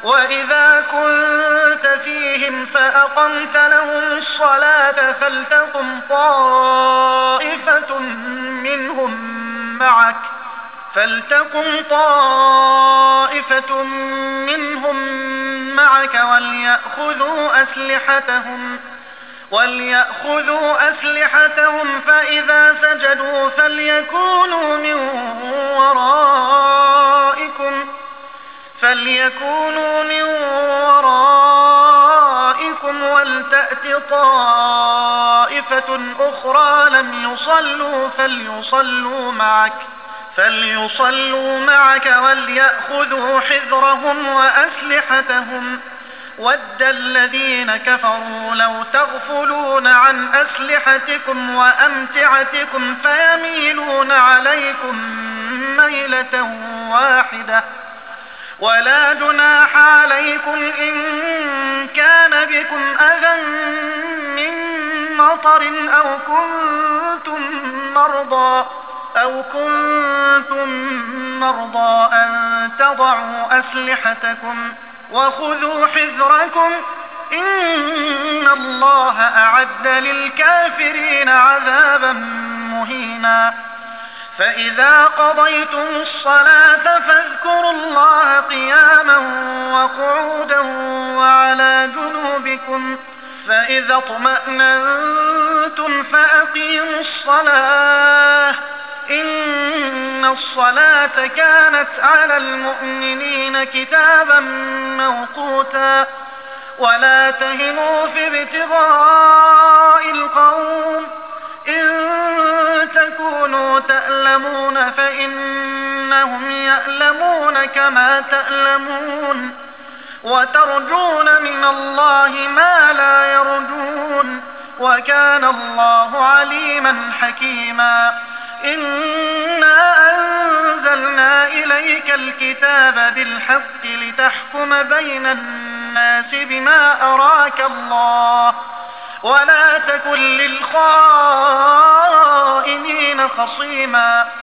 وإذا كنت فيهم فأقمت لهم الصلاة فلتقم طائفة منهم معك وليأخذوا أسلحتهم فإذا سجدوا فليكونوا من ورائكم ولتأت طائفة أخرى لم يصلوا فليصلوا معك وليأخذوا حذرهم وأسلحتهم ود الذين كفروا لو تغفلون عن أسلحتكم وأمتعتكم فيميلون عليكم ميلة واحدة ولا جناح عليكم إن كان بكم أذى من مطر أو كنتم مرضى أن تضعوا أسلحتكم وخذوا حذركم إن الله أعد للكافرين عذابا مهينا فإذا قضيتم الصلاة فاذكروا الله قياما وقعودا وعلى جنوبكم فإذا اطمأننتم فأقيموا الصلاة إن الصلاة كانت على المؤمنين كتابا موقوتا ولا تهنوا في ابتغاء القوم إن تكونوا تألمون فإنهم يألمون كما تألمون وترجون من الله ما لا يرجون وكان الله عليما حكيما إنا أنزلنا إليك الكتاب بالحق لتحكم بين الناس بما أراك الله ولا تكن للخائنين خصيما